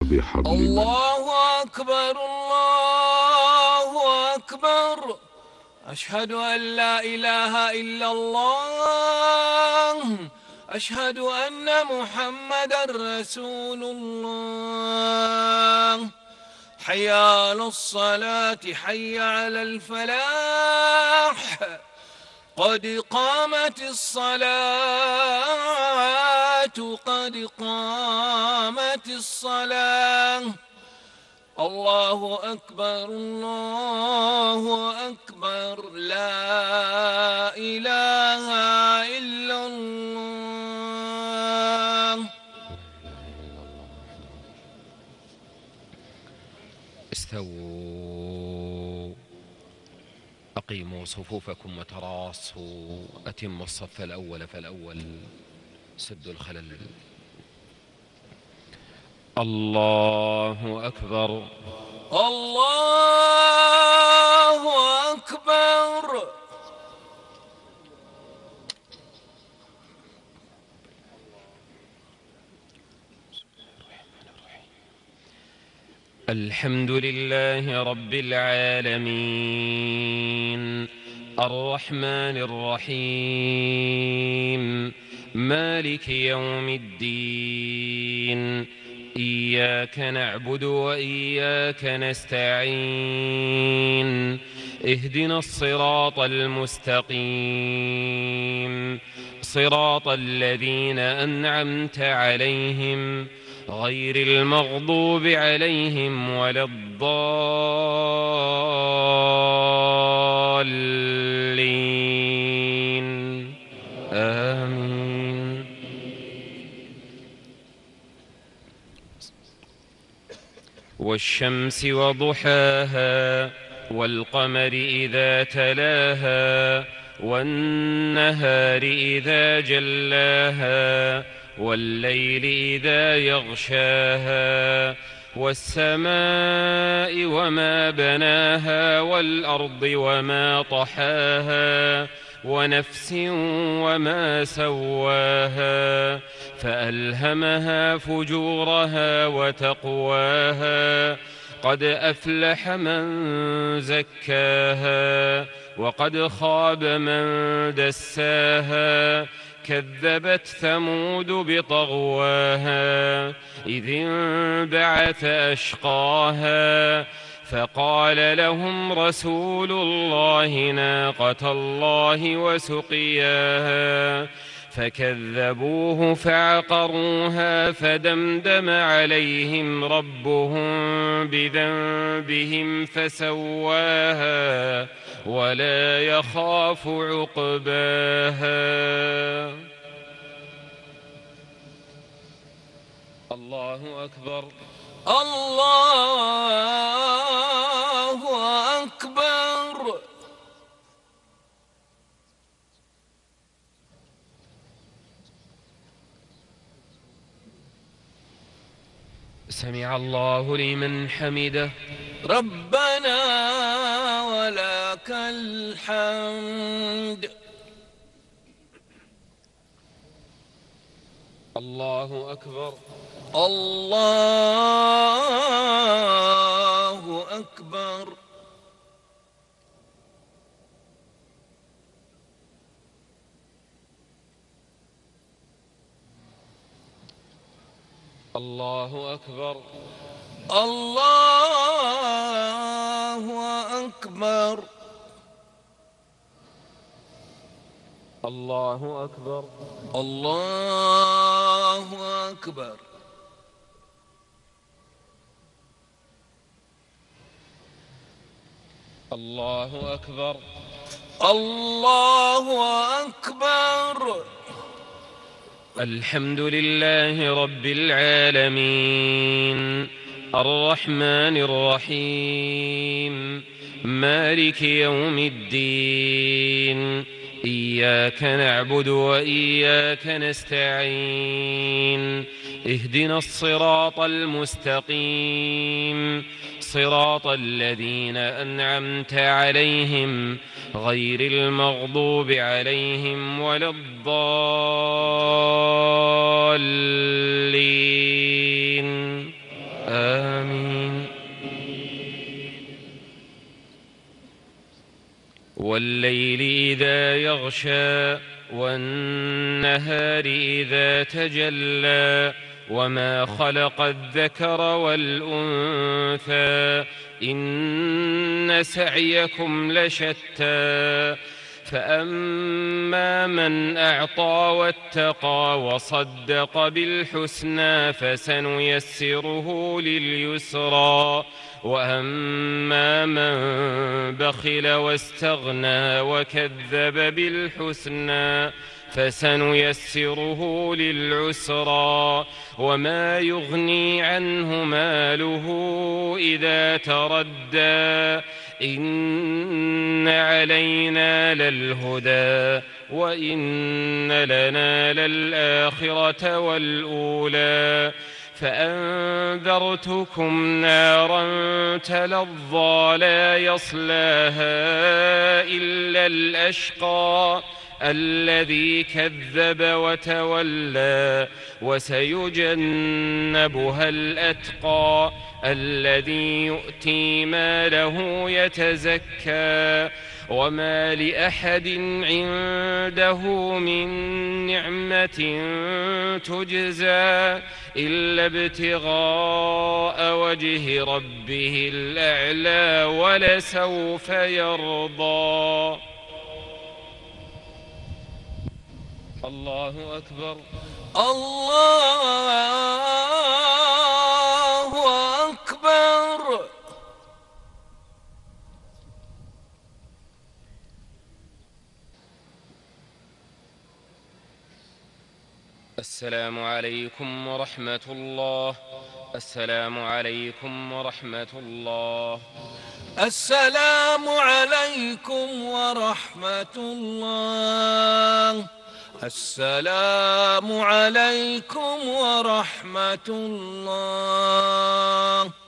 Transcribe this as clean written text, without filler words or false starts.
بحبل من. الله أكبر الله أكبر. أشهد أن لا إله إلا الله. أشهد أن محمدا رسول الله. حي على الصلاة حي على الفلاح. قد قامت الصلاة قد قامت الصلاة. الله أكبر الله أكبر. لا إله إلا الله. استووا، أقيموا صفوفكم وتراصوا، أتموا الصف الأول فالأول، سدوا الخلل. الله أكبر الله أكبر. الحمد لله رب العالمين، الرحمن الرحيم، مالك يوم الدين. إياك نعبد وإياك نستعين، اهدنا الصراط المستقيم، صراط الذين أنعمت عليهم غير المغضوب عليهم ولا الضالين. آمين. والشمس وضحاها، والقمر إذا تلاها، والنهار إذا جلاها، والليل إذا يغشاها، والسماء وما بناها، والأرض وما طحاها، ونفس وما سواها، فألهمها فجورها وتقواها. قد أفلح من زكاها، وقد خاب من دساها. كذبت ثمود بطغواها، إذ انبعث أشقاها، فقال لهم رسول الله ناقة الله وسقياها، فكذبوه فعقروها، فدمدم عليهم ربهم بذنبهم فسواها، ولا يخاف عقباها. الله أكبر الله أكبر. سمع الله لمن حمده. ربنا ولك الحمد. الله أكبر الله أكبر. الله أكبر الله أكبر. الله أكبر الله أكبر. الله أكبر الله أكبر. الحمد لله رب العالمين، الرحمن الرحيم، مالك يوم الدين. إياك نعبد وإياك نستعين، اهدنا الصراط المستقيم، صراط الذين أنعمت عليهم غير المغضوب عليهم ولا الضالين. والليل إذا يغشى والنهار إذا تجلى وما خلق الذكر والأنثى إن سعيكم لشتى فأما من أعطى واتقى وصدق بالحسنى فسنيسره لليسرى وأما من بخل واستغنى وكذب بالحسنى فسنيسره للعسرى وما يغني عنه ماله إذا تردى إن علينا للهدى وإن لنا للآخرة والأولى فأنذرتكم نارا تلظى لا يصلاها إلا الأشقى الذي كذب وتولى وسيجنبها الأتقى الذي يؤتي ماله يتزكى وما لأحد عنده من نعمة تجزى إلا ابتغاء وجه ربه الأعلى ولسوف يرضى. الله أكبر. الله أكبر. السلام عليكم ورحمة الله. السلام عليكم ورحمة الله. السلام عليكم ورحمة الله. السلام عليكم ورحمة الله.